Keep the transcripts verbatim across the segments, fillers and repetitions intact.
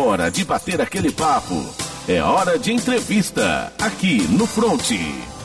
hora de bater aquele papo. É hora de entrevista, aqui no Fronte.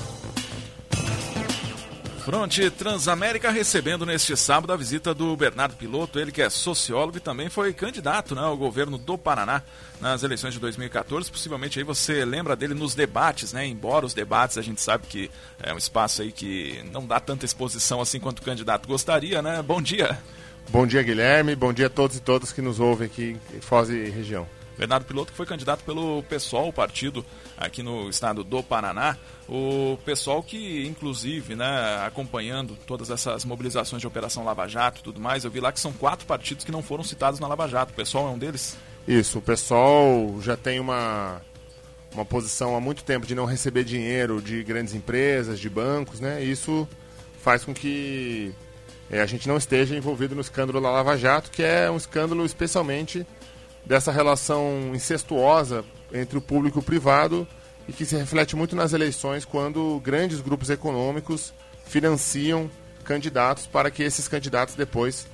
Fronte Transamérica recebendo neste sábado a visita do Bernardo Piloto, ele que é sociólogo e também foi candidato, né, ao governo do Paraná nas eleições de dois mil e quatorze. Possivelmente aí você lembra dele nos debates, né? Embora os debates a gente sabe que é um espaço aí que não dá tanta exposição assim quanto o candidato gostaria, né? Bom dia. Bom dia, Guilherme. Bom dia a todos e todas que nos ouvem aqui em Foz e região. Bernardo Piloto, que foi candidato pelo PSOL, o partido aqui no estado do Paraná. O PSOL que, inclusive, né, acompanhando todas essas mobilizações de Operação Lava Jato e tudo mais, eu vi lá que são quatro partidos que não foram citados na Lava Jato. O PSOL é um deles? Isso, o PSOL já tem uma, uma posição há muito tempo de não receber dinheiro de grandes empresas, de bancos, né? E isso faz com que é, a gente não esteja envolvido no escândalo da Lava Jato, que é um escândalo especialmente dessa relação incestuosa entre o público e o privado e que se reflete muito nas eleições quando grandes grupos econômicos financiam candidatos para que esses candidatos depois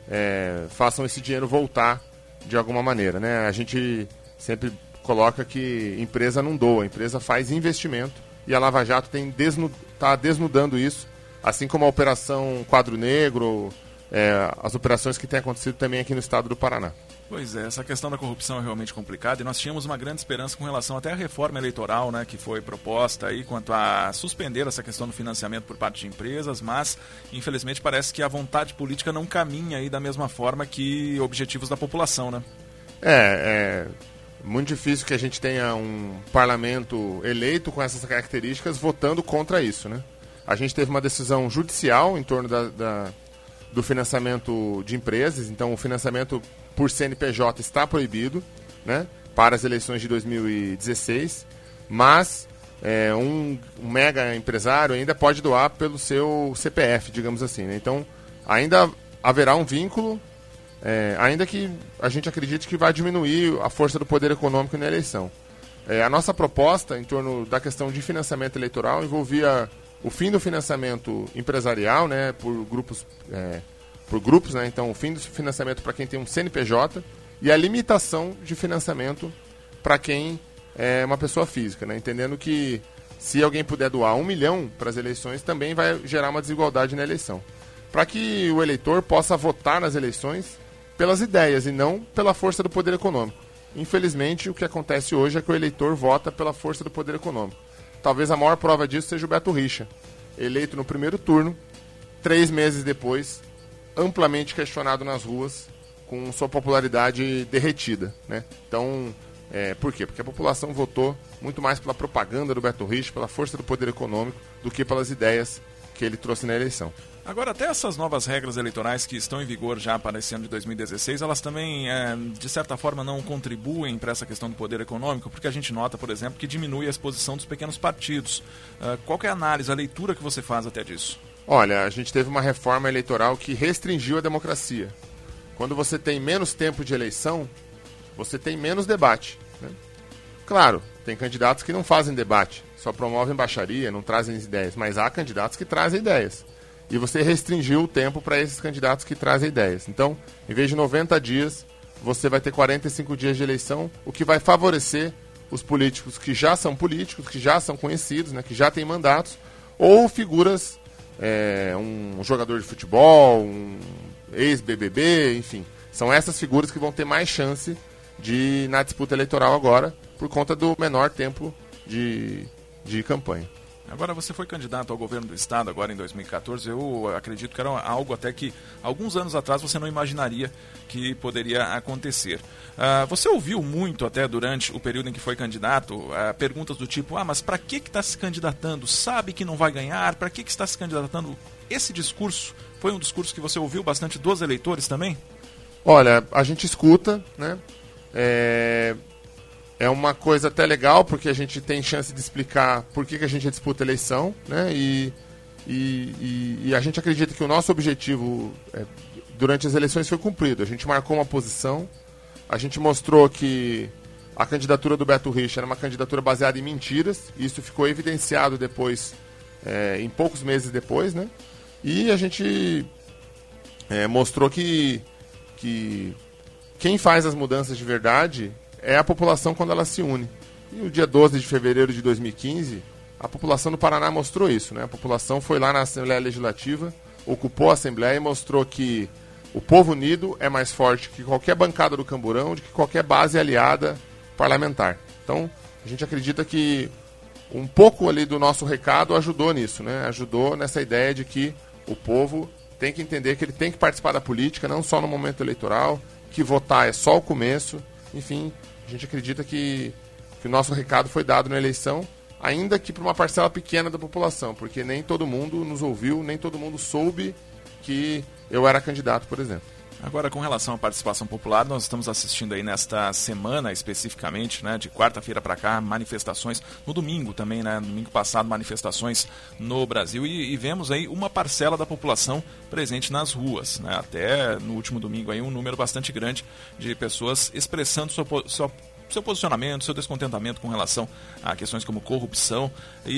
é, façam esse dinheiro voltar de alguma maneira, né? A gente sempre coloca que empresa não doa, a empresa faz investimento e a Lava Jato tem desnu- tá desnudando isso, assim como a Operação Quadro Negro, é, as operações que têm acontecido também aqui no estado do Paraná. Pois é, essa questão da corrupção é realmente complicada e nós tínhamos uma grande esperança com relação até à reforma eleitoral, né, que foi proposta aí quanto a suspender essa questão do financiamento por parte de empresas, mas infelizmente parece que a vontade política não caminha aí da mesma forma que objetivos da população, né? É, é muito difícil que a gente tenha um parlamento eleito com essas características votando contra isso, né? A gente teve uma decisão judicial em torno da, da, do financiamento de empresas, então o financiamento por C N P J está proibido, né, para as eleições de dois mil e dezesseis, mas é, um, um mega empresário ainda pode doar pelo seu C P F, digamos assim, né? Então ainda haverá um vínculo, é, ainda que a gente acredite que vai diminuir a força do poder econômico na eleição. É, a nossa proposta em torno da questão de financiamento eleitoral envolvia o fim do financiamento empresarial, né, por grupos... É, por grupos, né? Então o fim do financiamento para quem tem um C N P J e a limitação de financiamento para quem é uma pessoa física, né? Entendendo que se alguém puder doar um milhão para as eleições, também vai gerar uma desigualdade na eleição. Para que o eleitor possa votar nas eleições pelas ideias e não pela força do poder econômico. Infelizmente, o que acontece hoje é que o eleitor vota pela força do poder econômico. Talvez a maior prova disso seja o Beto Richa, eleito no primeiro turno, três meses depois, amplamente questionado nas ruas, com sua popularidade derretida, né? Então, é, por quê? Porque a população votou muito mais pela propaganda do Beto Richa, pela força do poder econômico, do que pelas ideias que ele trouxe na eleição. Agora, até essas novas regras eleitorais que estão em vigor já para esse ano de dois mil e dezesseis, elas também, é, de certa forma, não contribuem para essa questão do poder econômico, porque a gente nota, por exemplo, que diminui a exposição dos pequenos partidos. Uh, qual que é a análise, a leitura que você faz até disso? Olha, a gente teve uma reforma eleitoral que restringiu a democracia. Quando você tem menos tempo de eleição, você tem menos debate, né? Claro, tem candidatos que não fazem debate, só promovem baixaria, não trazem ideias, mas há candidatos que trazem ideias. E você restringiu o tempo para esses candidatos que trazem ideias. Então, em vez de noventa dias, você vai ter quarenta e cinco dias de eleição, o que vai favorecer os políticos que já são políticos, que já são conhecidos, né, que já têm mandatos, ou figuras... É, um jogador de futebol, um ex-B B B, enfim. São essas figuras que vão ter mais chance de na disputa eleitoral agora, por conta do menor tempo de, de campanha. Agora, você foi candidato ao governo do estado agora em dois mil e quatorze, eu acredito que era algo até que alguns anos atrás você não imaginaria que poderia acontecer. Uh, você ouviu muito até durante o período em que foi candidato, uh, perguntas do tipo, ah, mas para que está se candidatando? Sabe que não vai ganhar? Para que, que está se candidatando? Esse discurso foi um discurso que você ouviu bastante dos eleitores também? Olha, a gente escuta, né? É... É uma coisa até legal, porque a gente tem chance de explicar por que, que a gente disputa a eleição, né? E, e, e, e a gente acredita que o nosso objetivo é, durante as eleições foi cumprido. A gente marcou uma posição, a gente mostrou que a candidatura do Beto Richa era uma candidatura baseada em mentiras, e isso ficou evidenciado depois, é, em poucos meses depois, né? E a gente é, mostrou que, que quem faz as mudanças de verdade é a população quando ela se une. E o dia doze de fevereiro de dois mil e quinze, a população do Paraná mostrou isso, né? A população foi lá na Assembleia Legislativa, ocupou a Assembleia e mostrou que o povo unido é mais forte que qualquer bancada do Camburão, de que qualquer base aliada parlamentar. Então, a gente acredita que um pouco ali do nosso recado ajudou nisso, né? Ajudou nessa ideia de que o povo tem que entender que ele tem que participar da política, não só no momento eleitoral, que votar é só o começo. Enfim, a gente acredita que, que o nosso recado foi dado na eleição, ainda que para uma parcela pequena da população, porque nem todo mundo nos ouviu, nem todo mundo soube que eu era candidato, por exemplo. Agora, com relação à participação popular, nós estamos assistindo aí nesta semana, especificamente, né, de quarta-feira para cá, manifestações, no domingo também, né, no domingo passado, manifestações no Brasil, e, e vemos aí uma parcela da população presente nas ruas, né, até no último domingo aí um número bastante grande de pessoas expressando sua, sua seu posicionamento, seu descontentamento com relação a questões como corrupção,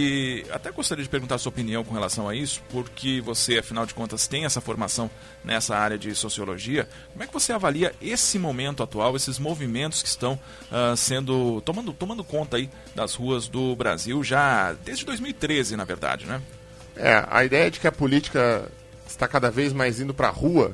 e até gostaria de perguntar a sua opinião com relação a isso, porque você, afinal de contas, tem essa formação nessa área de sociologia. Como é que você avalia esse momento atual, esses movimentos que estão uh, sendo, tomando, tomando conta aí das ruas do Brasil, já desde dois mil e treze, na verdade, né? É, a ideia de que a política está cada vez mais indo para a rua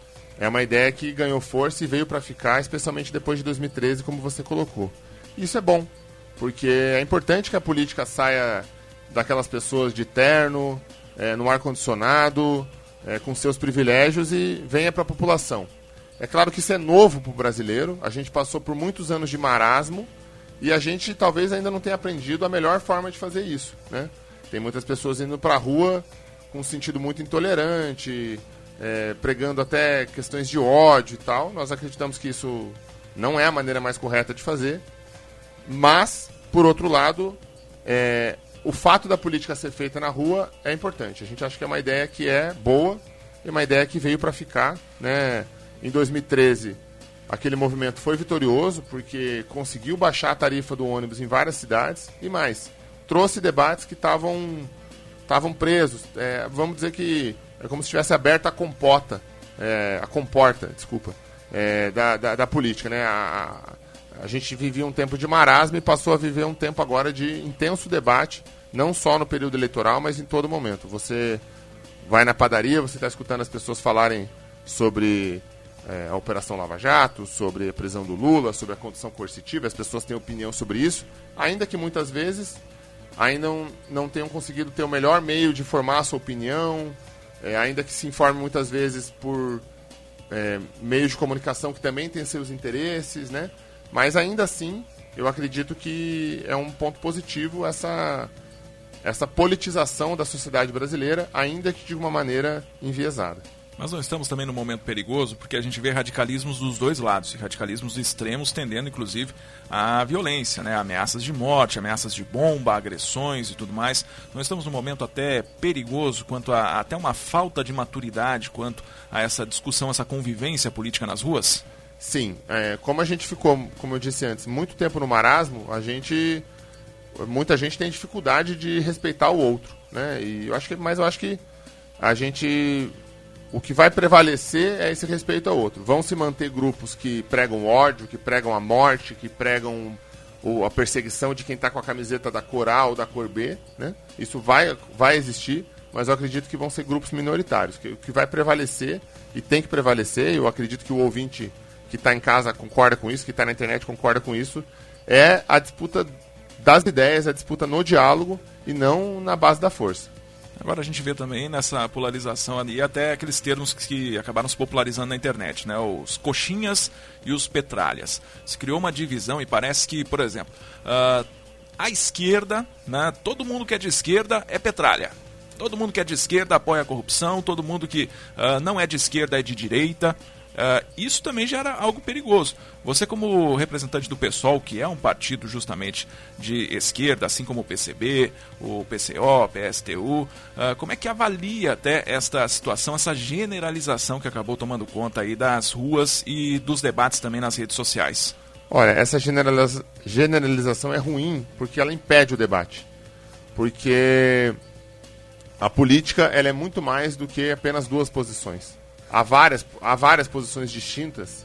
é uma ideia que ganhou força e veio para ficar, especialmente depois de dois mil e treze, como você colocou. Isso é bom, porque é importante que a política saia daquelas pessoas de terno, é, no ar-condicionado, é, com seus privilégios, e venha para a população. É claro que isso é novo para o brasileiro, a gente passou por muitos anos de marasmo e a gente talvez ainda não tenha aprendido a melhor forma de fazer isso, né? Tem muitas pessoas indo para a rua com um sentido muito intolerante, É, pregando até questões de ódio e tal. Nós acreditamos que isso não é a maneira mais correta de fazer, mas, por outro lado, é, o fato da política ser feita na rua é importante. A gente acha que é uma ideia que é boa e uma ideia que veio para ficar, né? Em dois mil e treze, aquele movimento foi vitorioso porque conseguiu baixar a tarifa do ônibus em várias cidades e mais, trouxe debates que estavam estavam presos. É, vamos dizer que é como se tivesse aberta a compota, é, a comporta, desculpa, é, da, da, da política, né? A, a, a gente vivia um tempo de marasmo e passou a viver um tempo agora de intenso debate, não só no período eleitoral, mas em todo momento. Você vai na padaria, você está escutando as pessoas falarem sobre é, a Operação Lava Jato, sobre a prisão do Lula, sobre a condição coercitiva, as pessoas têm opinião sobre isso, ainda que muitas vezes ainda não, não tenham conseguido ter o melhor meio de formar a sua opinião, É, ainda que se informe muitas vezes por é, meios de comunicação que também têm seus interesses, né? Mas ainda assim, eu acredito que é um ponto positivo essa, essa politização da sociedade brasileira, ainda que de uma maneira enviesada. Mas nós estamos também num momento perigoso, porque a gente vê radicalismos dos dois lados, radicalismos extremos tendendo, inclusive, à violência, né? Ameaças de morte, ameaças de bomba, agressões e tudo mais. Nós estamos num momento até perigoso, quanto a até uma falta de maturidade, quanto a essa discussão, essa convivência política nas ruas? Sim, é, como a gente ficou, como eu disse antes, muito tempo no marasmo, a gente, muita gente tem dificuldade de respeitar o outro, né? E eu acho que, mas eu acho que a gente... O que vai prevalecer é esse respeito ao outro. Vão se manter grupos que pregam ódio, que pregam a morte, que pregam o, a perseguição de quem está com a camiseta da cor A ou da cor B, né? Isso vai, vai existir, mas eu acredito que vão ser grupos minoritários. Que, o que vai prevalecer, e tem que prevalecer, eu acredito que o ouvinte que está em casa concorda com isso, que está na internet concorda com isso, é a disputa das ideias, a disputa no diálogo e não na base da força. Agora a gente vê também nessa polarização ali até aqueles termos que acabaram se popularizando na internet, né? Os coxinhas e os petralhas. Se criou uma divisão e parece que, por exemplo, uh, a esquerda, né? Todo mundo que é de esquerda é petralha. Todo mundo que é de esquerda apoia a corrupção, todo mundo que uh, não é de esquerda é de direita. Uh, isso também gera algo perigoso. Você, como representante do PSOL, que é um partido justamente de esquerda, assim como o P C B, o P C O, o P S T U, uh, como é que avalia até esta situação, essa generalização que acabou tomando conta aí das ruas e dos debates também nas redes sociais? Olha, essa generaliza- generalização é ruim porque ela impede o debate. Porque a política ela é muito mais do que apenas duas posições. Há várias, há várias posições distintas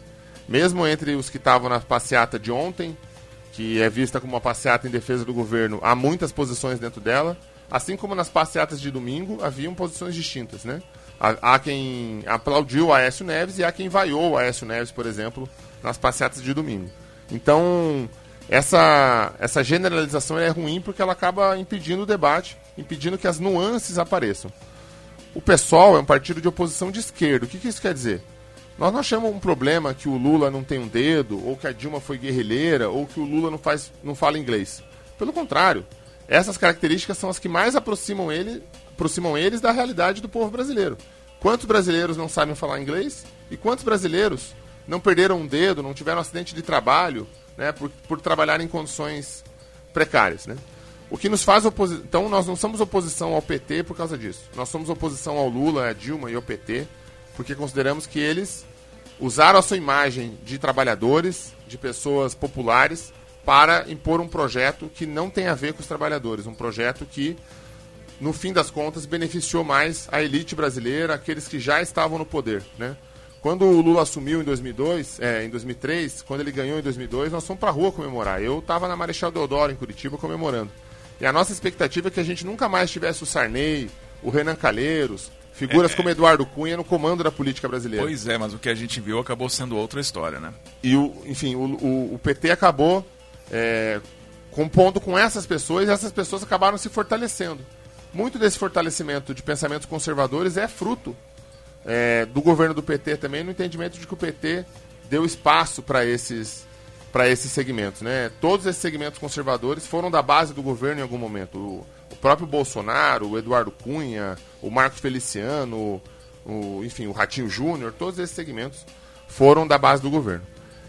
Mesmo entre os que estavam na passeata de ontem, que é vista como uma passeata em defesa do governo, há muitas posições dentro dela. Assim como nas passeatas de domingo, haviam posições distintas, né? Há, há quem aplaudiu o Aécio Neves e há quem vaiou o Aécio Neves, por exemplo, nas passeatas de domingo. Então, essa, essa generalização é ruim porque ela acaba impedindo o debate, impedindo que as nuances apareçam. O PSOL é um partido de oposição de esquerda. O que, que isso quer dizer? Nós não achamos um problema que o Lula não tem um dedo, ou que a Dilma foi guerrilheira, ou que o Lula não, faz, não fala inglês. Pelo contrário, essas características são as que mais aproximam, ele, aproximam eles da realidade do povo brasileiro. Quantos brasileiros não sabem falar inglês? E quantos brasileiros não perderam um dedo, não tiveram um acidente de trabalho, né, por, por trabalhar em condições precárias, né? O que nos faz oposição... Então, nós não somos oposição ao P T por causa disso. Nós somos oposição ao Lula, à Dilma e ao P T, porque consideramos que eles usaram a sua imagem de trabalhadores, de pessoas populares, para impor um projeto que não tem a ver com os trabalhadores. Um projeto que, no fim das contas, beneficiou mais a elite brasileira, aqueles que já estavam no poder, né? Quando o Lula assumiu em dois mil e dois, é, em dois mil e três, quando ele ganhou em dois mil e dois, nós fomos para a rua comemorar. Eu estava na Marechal Deodoro, em Curitiba, comemorando. E a nossa expectativa é que a gente nunca mais tivesse o Sarney, o Renan Calheiros, figuras é, como Eduardo Cunha no comando da política brasileira. Pois é, mas o que a gente viu acabou sendo outra história, né? E, o, enfim, o, o, o P T acabou é, compondo com essas pessoas e essas pessoas acabaram se fortalecendo. Muito desse fortalecimento de pensamentos conservadores é fruto é, do governo do P T também, no entendimento de que o P T deu espaço para esses... para esses segmentos, né? Todos esses segmentos conservadores foram da base do governo em algum momento. O, o próprio Bolsonaro, o Eduardo Cunha, o Marcos Feliciano, o, enfim, o Ratinho Júnior, todos esses segmentos foram da base do governo.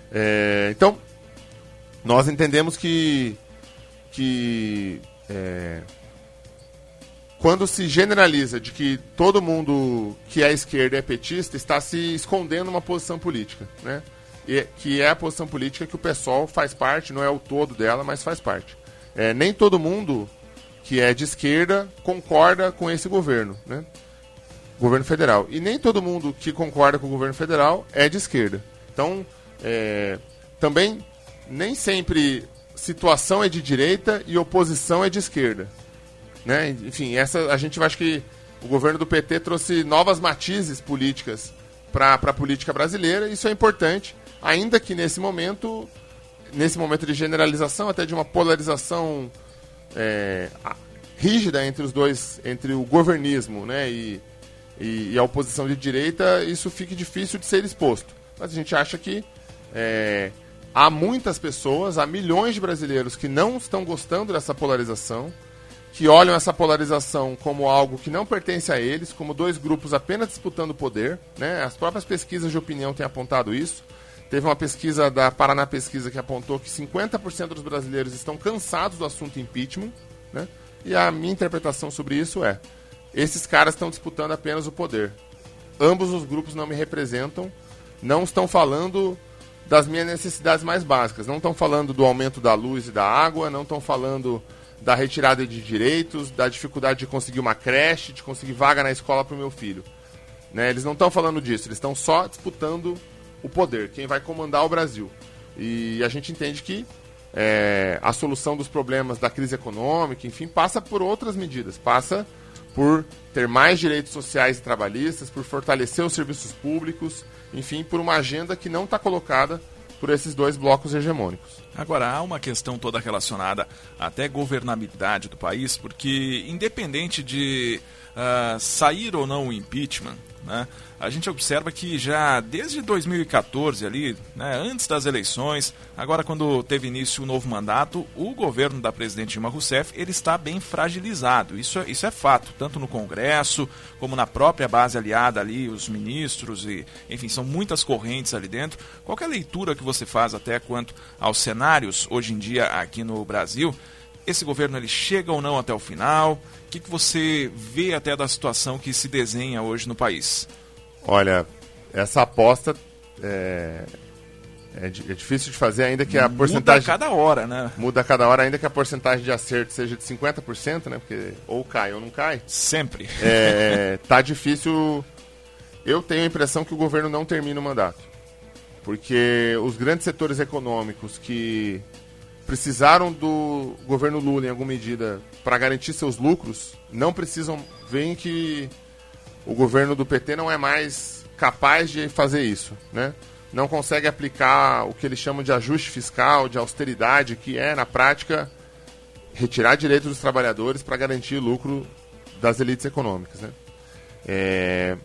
É, então, nós entendemos que, que é, quando se generaliza de que todo mundo que é esquerda é petista, está se escondendo uma posição política, né? E, que é a posição política que o PSOL faz parte, não é o todo dela, mas faz parte. É, nem todo mundo que é de esquerda concorda com esse governo, né? Governo federal. E nem todo mundo que concorda com o governo federal é de esquerda. Então, é, também, nem sempre situação é de direita e oposição é de esquerda, né? Enfim, essa, a gente acha que o governo do P T trouxe novas matizes políticas para a política brasileira, isso é importante. Ainda que nesse momento, nesse momento de generalização, até de uma polarização é, rígida entre os dois, entre o governismo, né, e, e, e a oposição de direita, isso fique difícil de ser exposto. Mas a gente acha que é, há muitas pessoas, há milhões de brasileiros que não estão gostando dessa polarização, que olham essa polarização como algo que não pertence a eles, como dois grupos apenas disputando poder, né? As próprias pesquisas de opinião têm apontado isso. Teve uma pesquisa da Paraná Pesquisa que apontou que cinquenta por cento dos brasileiros estão cansados do assunto impeachment, né? E a minha interpretação sobre isso é: esses caras estão disputando apenas o poder. Ambos os grupos não me representam, não estão falando das minhas necessidades mais básicas, não estão falando do aumento da luz e da água, não estão falando da retirada de direitos, da dificuldade de conseguir uma creche, de conseguir vaga na escola para o meu filho, né? Eles não estão falando disso, eles estão só disputando o poder, quem vai comandar o Brasil. E a gente entende que é, a solução dos problemas da crise econômica, enfim, passa por outras medidas, passa por ter mais direitos sociais e trabalhistas, por fortalecer os serviços públicos, enfim, por uma agenda que não está colocada por esses dois blocos hegemônicos. Agora, há uma questão toda relacionada até à governabilidade do país, porque independente de uh, sair ou não o impeachment, né, a gente observa que já desde dois mil e quatorze, ali, né, antes das eleições, agora quando teve início o novo mandato, o governo da presidente Dilma Rousseff ele está bem fragilizado. Isso é, isso é fato, tanto no Congresso como na própria base aliada ali, os ministros, e, enfim, são muitas correntes ali dentro. Qual que é a leitura que você faz até quanto aos cenários hoje em dia aqui no Brasil? Esse governo ele chega ou não até o final? O que, que você vê até da situação que se desenha hoje no país? Olha, essa aposta é, é, é difícil de fazer, ainda que a muda porcentagem... Muda a cada hora, né? Muda a cada hora, ainda que a porcentagem de acerto seja de cinquenta por cento, né? Porque ou cai ou não cai. Sempre. É, tá difícil... Eu tenho a impressão que o governo não termina o mandato. Porque os grandes setores econômicos que precisaram do governo Lula, em alguma medida, para garantir seus lucros, não precisam, veem que o governo do P T não é mais capaz de fazer isso, né? Não consegue aplicar o que eles chamam de ajuste fiscal, de austeridade, que é, na prática, retirar direitos dos trabalhadores para garantir lucro das elites econômicas, né? É...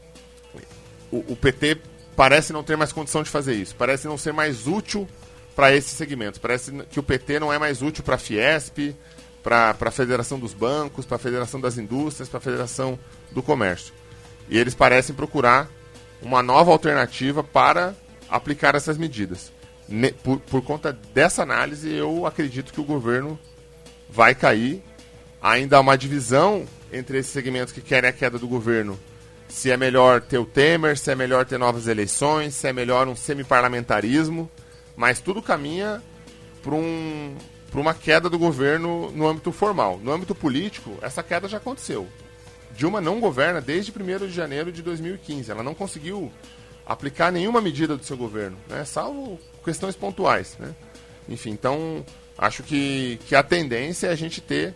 O, o P T parece não ter mais condição de fazer isso, parece não ser mais útil para esses segmentos, parece que o P T não é mais útil para a Fiesp, para a Federação dos Bancos, para a Federação das Indústrias, para a Federação do Comércio. E eles parecem procurar uma nova alternativa para aplicar essas medidas. Ne- por, por conta dessa análise, eu acredito que o governo vai cair. Ainda há uma divisão entre esses segmentos que querem a queda do governo. Se é melhor ter o Temer, se é melhor ter novas eleições, se é melhor um semiparlamentarismo. Mas tudo caminha para um, para uma queda do governo no âmbito formal. No âmbito político, essa queda já aconteceu. Dilma não governa desde primeiro de janeiro de dois mil e quinze. Ela não conseguiu aplicar nenhuma medida do seu governo, né? Salvo questões pontuais, né? Enfim, então, acho que, que a tendência é a gente ter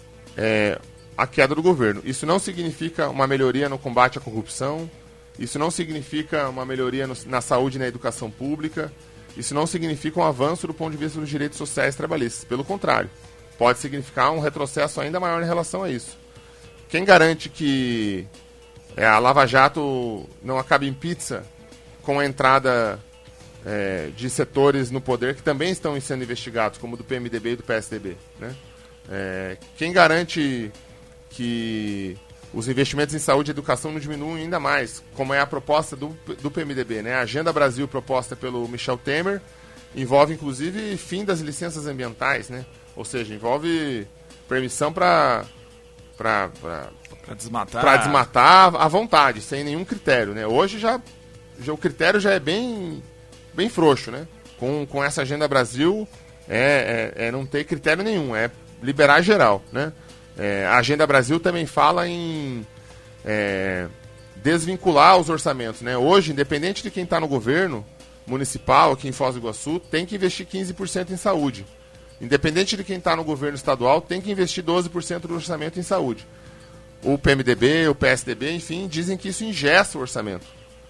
é, a queda do governo. Isso não significa uma melhoria no combate à corrupção, isso não significa uma melhoria no, na saúde e na educação pública, isso não significa um avanço do ponto de vista dos direitos sociais e trabalhistas. Pelo contrário, pode significar um retrocesso ainda maior em relação a isso. Quem garante que é, a Lava Jato não acabe em pizza com a entrada é, de setores no poder que também estão sendo investigados, como do P M D B e do P S D B, né? É, quem garante que os investimentos em saúde e educação não diminuem ainda mais, como é a proposta do, do P M D B, né? A Agenda Brasil, proposta pelo Michel Temer, envolve inclusive fim das licenças ambientais, né? Ou seja, envolve permissão para para desmatar. para desmatar à vontade, sem nenhum critério, né? Hoje já, já o critério já é bem bem frouxo, né? Com, com essa Agenda Brasil é, é, é não ter critério nenhum, é liberar geral, né? É, a Agenda Brasil também fala em é, desvincular os orçamentos, né? Hoje, independente de quem está no governo municipal aqui em Foz do Iguaçu, tem que investir quinze por cento em saúde. Independente de quem está no governo estadual, tem que investir doze por cento do orçamento em saúde. O P M D B, o P S D B, enfim, dizem que isso ingessa o orçamento.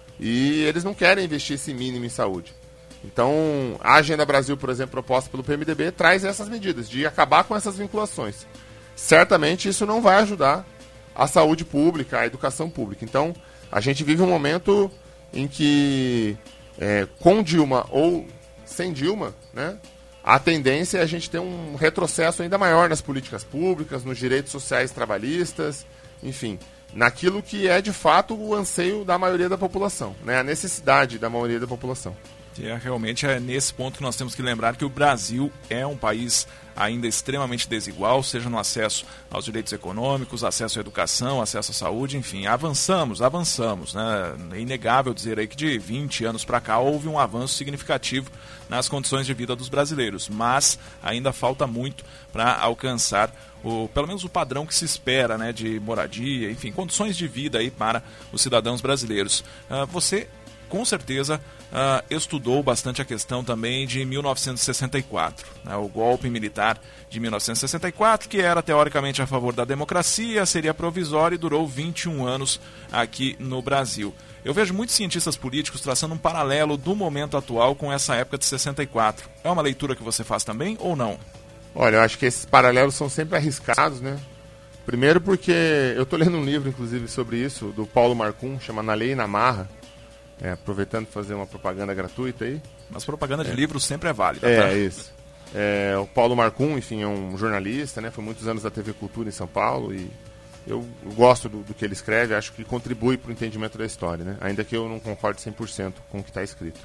E eles não querem investir esse mínimo em saúde. Então, a Agenda Brasil, por exemplo, proposta pelo P M D B, traz essas medidas de acabar com essas vinculações. Certamente isso não vai ajudar a saúde pública, a educação pública. Então, a gente vive um momento em que, é, com Dilma ou sem Dilma, né, a tendência é a gente ter um retrocesso ainda maior nas políticas públicas, nos direitos sociais trabalhistas, enfim, naquilo que é de fato o anseio da maioria da população, né, a necessidade da maioria da população. É, realmente é nesse ponto que nós temos que lembrar que o Brasil é um país ainda extremamente desigual, seja no acesso aos direitos econômicos, acesso à educação, acesso à saúde, enfim, avançamos, avançamos, né? É inegável dizer aí que de vinte anos para cá houve um avanço significativo nas condições de vida dos brasileiros, mas ainda falta muito para alcançar o, pelo menos o padrão que se espera, né, de moradia, enfim, condições de vida aí para os cidadãos brasileiros. Uh, você com certeza uh, estudou bastante a questão também de mil novecentos e sessenta e quatro, né, o golpe militar de mil novecentos e sessenta e quatro, que era teoricamente a favor da democracia, seria provisório e durou vinte e um anos aqui no Brasil. Eu vejo muitos cientistas políticos traçando um paralelo do momento atual com essa época de sessenta e quatro. É uma leitura que você faz também ou não? Olha, eu acho que esses paralelos são sempre arriscados, né? Primeiro porque eu estou lendo um livro, inclusive, sobre isso, do Paulo Marcum, chama Na Lei e na Marra. É, aproveitando para fazer uma propaganda gratuita aí. Mas propaganda de é. livros sempre é válida, É, tá? isso. É, o Paulo Marcum, enfim, é um jornalista, né? Foi muitos anos da T V Cultura em São Paulo e eu, eu gosto do, do que ele escreve, acho que contribui para o entendimento da história, né? Ainda que eu não concorde cem por cento com o que está escrito.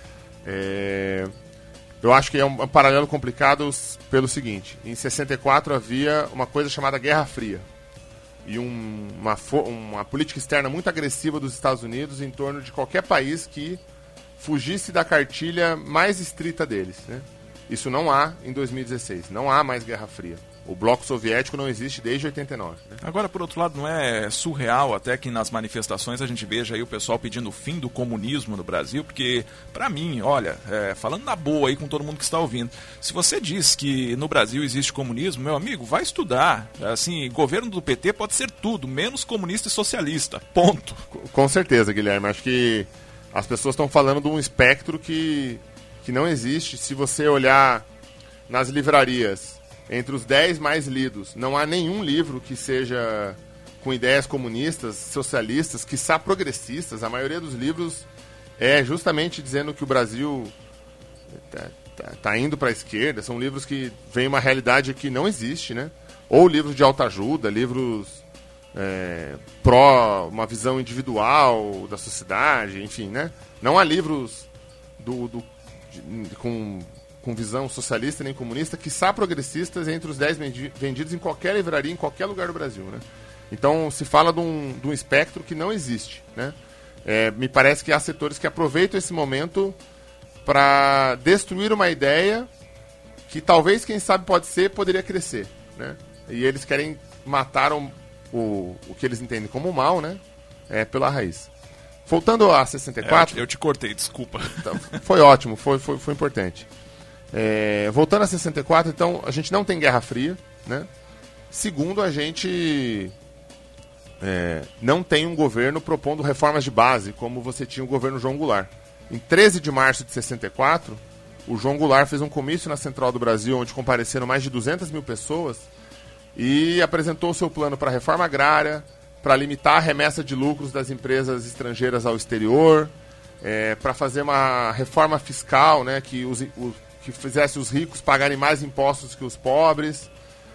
É, eu acho que é um, um paralelo complicado pelo seguinte: em sessenta e quatro havia uma coisa chamada Guerra Fria e um, uma, uma política externa muito agressiva dos Estados Unidos em torno de qualquer país que fugisse da cartilha mais estrita deles, né? Isso não há em dois mil e dezesseis, não há mais Guerra Fria. O bloco soviético não existe desde oitenta e nove. Né? Agora, por outro lado, não é surreal até que nas manifestações a gente veja aí o pessoal pedindo o fim do comunismo no Brasil, porque, pra mim, olha, é, falando na boa aí com todo mundo que está ouvindo, se você diz que no Brasil existe comunismo, meu amigo, vai estudar. Assim, governo do P T pode ser tudo, menos comunista e socialista. Ponto. Com certeza, Guilherme. Acho que as pessoas estão falando de um espectro que, que não existe. Se você olhar nas livrarias, entre os dez mais lidos, não há nenhum livro que seja com ideias comunistas, socialistas, quiçá progressistas. A maioria dos livros é justamente dizendo que o Brasil está tá, tá indo para a esquerda. São livros que veem uma realidade que não existe, né? Ou livros de autoajuda, livros é, pró uma visão individual da sociedade, enfim, né? Não há livros do, do, de, com... com visão socialista nem comunista, quiçá progressistas, entre os dez vendidos em qualquer livraria, em qualquer lugar do Brasil. Né? Então, se fala de um, de um espectro que não existe. Né? É, me parece que há setores que aproveitam esse momento para destruir uma ideia que talvez, quem sabe, pode ser, poderia crescer. Né? E eles querem matar o, o, o que eles entendem como mal, né? É, pela raiz. Voltando a sessenta e quatro... É, eu te cortei, desculpa. Foi ótimo, foi, foi, foi importante. É, voltando a sessenta e quatro, então, a gente não tem Guerra Fria, né? Segundo, a gente é, não tem um governo propondo reformas de base, como você tinha o governo João Goulart. Em treze de março de sessenta e quatro, o João Goulart fez um comício na Central do Brasil, onde compareceram mais de duzentas mil pessoas, e apresentou o seu plano para a reforma agrária, para limitar a remessa de lucros das empresas estrangeiras ao exterior, é, para fazer uma reforma fiscal, né, que os, os que fizesse os ricos pagarem mais impostos que os pobres.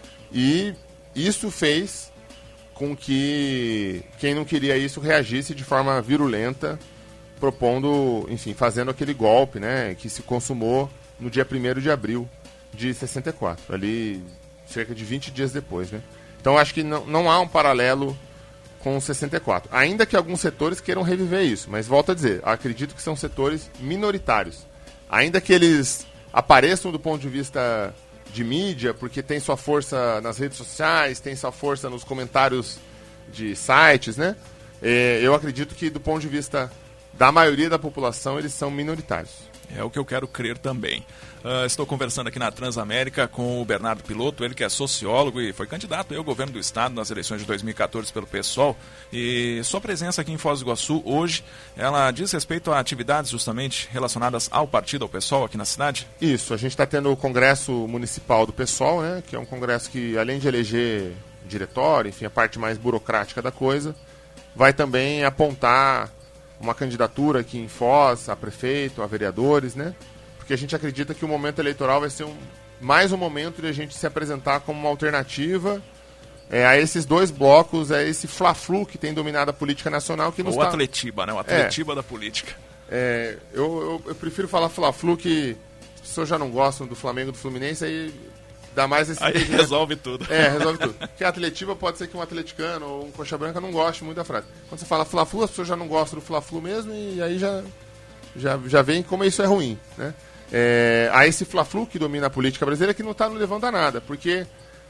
E isso fez com que quem não queria isso reagisse de forma virulenta, propondo, enfim, fazendo aquele golpe, né, que se consumou no dia primeiro de abril de sessenta e quatro, ali cerca de vinte dias depois. Né? Então acho que não, não há um paralelo com sessenta e quatro, ainda que alguns setores queiram reviver isso, mas volto a dizer, acredito que são setores minoritários. Ainda que eles apareçam do ponto de vista de mídia, porque tem sua força nas redes sociais, tem sua força nos comentários de sites, né? É, eu acredito que do ponto de vista da maioria da população, eles são minoritários. É o que eu quero crer também. Uh, estou conversando aqui na Transamérica com o Bernardo Piloto, ele que é sociólogo e foi candidato ao governo do estado nas eleições de dois mil e quatorze pelo PSOL. E sua presença aqui em Foz do Iguaçu hoje, ela diz respeito a atividades justamente relacionadas ao partido, ao PSOL aqui na cidade? Isso, a gente está tendo o Congresso Municipal do PSOL, né, que é um congresso que, além de eleger diretório, enfim, a parte mais burocrática da coisa, vai também apontar uma candidatura aqui em Foz, a prefeito, a vereadores, né? Porque a gente acredita que o momento eleitoral vai ser um, mais um momento de a gente se apresentar como uma alternativa é, a esses dois blocos, a esse fla-flu que tem dominado a política nacional. Que nos o tá... Atletiba, né? O Atletiba é, da política. É, eu, eu, eu prefiro falar fla-flu, que as pessoas já não gostam do Flamengo e do Fluminense, aí dá mais esse... Aí resolve tudo. É, resolve tudo. Porque a Atletiba pode ser que um atleticano ou um coxa branca não goste muito da frase. Quando você fala fla-flu, as pessoas já não gostam do fla-flu mesmo, e aí já, já, já vem como isso é ruim, né? É, há esse fla-flu que domina a política brasileira que não está levando a nada, porque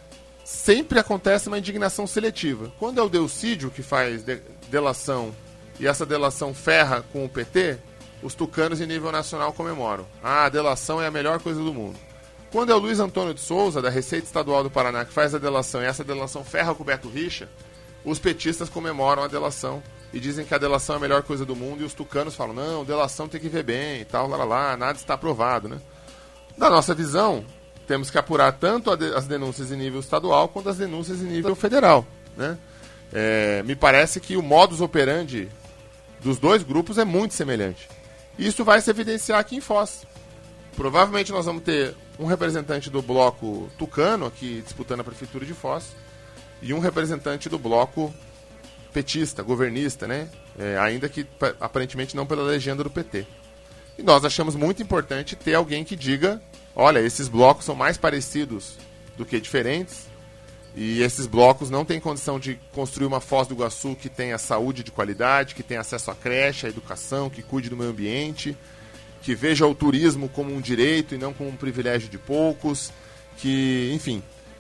sempre acontece uma indignação seletiva. Quando é o Delcídio que faz de, delação e essa delação ferra com o P T, os tucanos em nível nacional comemoram. Ah, a delação é a melhor coisa do mundo. Quando é o Luiz Antônio de Souza, da Receita Estadual do Paraná, que faz a delação e essa delação ferra com o Beto Richa, os petistas comemoram a delação e dizem que a delação é a melhor coisa do mundo, e os tucanos falam, não, delação tem que ver bem e tal, lá, lá, lá, nada está aprovado, né? Da nossa visão, temos que apurar tanto as denúncias em nível estadual quanto as denúncias em nível federal, né? É, me parece que o modus operandi dos dois grupos é muito semelhante. E isso vai se evidenciar aqui em Foz. Provavelmente nós vamos ter um representante do bloco tucano aqui disputando a prefeitura de Foz e um representante do bloco petista, governista, né? É, ainda que aparentemente não pela legenda do P T. E nós achamos muito importante ter alguém que diga, olha, esses blocos são mais parecidos do que diferentes, e esses blocos não têm condição de construir uma Foz do Iguaçu que tenha saúde de qualidade, que tenha acesso à creche, à educação, que cuide do meio ambiente, que veja o turismo como um direito e não como um privilégio de poucos, que, enfim,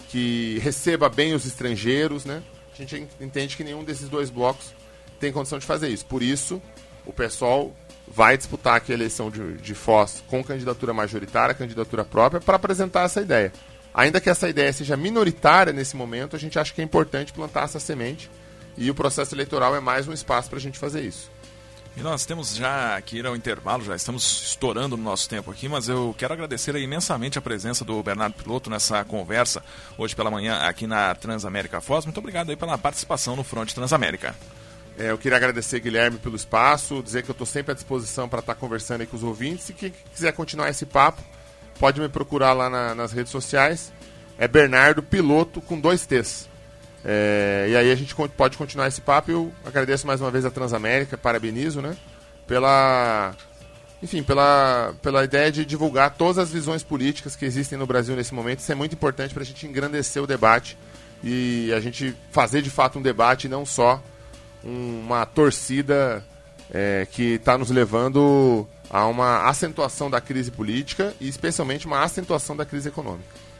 que receba bem os estrangeiros, né? A gente entende que nenhum desses dois blocos tem condição de fazer isso. Por isso, o PSOL vai disputar aqui a eleição de, de Foz com candidatura majoritária, candidatura própria, para apresentar essa ideia. Ainda que essa ideia seja minoritária nesse momento, a gente acha que é importante plantar essa semente e o processo eleitoral é mais um espaço para a gente fazer isso. E nós temos já aqui ao intervalo, já estamos estourando no nosso tempo aqui, mas eu quero agradecer imensamente a presença do Bernardo Piloto nessa conversa hoje pela manhã aqui na Transamérica Foz. Muito obrigado aí pela participação no Fronte Transamérica. É, eu queria agradecer, Guilherme, pelo espaço, dizer que eu estou sempre à disposição para estar conversando aí com os ouvintes e quem quiser continuar esse papo, pode me procurar lá na, nas redes sociais. É Bernardo Piloto com dois T's. É, e aí a gente pode continuar esse papo. Eu agradeço mais uma vez a Transamérica, parabenizo, né, pela, enfim, pela, pela ideia de divulgar todas as visões políticas que existem no Brasil nesse momento. Isso é muito importante para a gente engrandecer o debate e a gente fazer de fato um debate e não só um, uma torcida é, que está nos levando a uma acentuação da crise política e especialmente uma acentuação da crise econômica.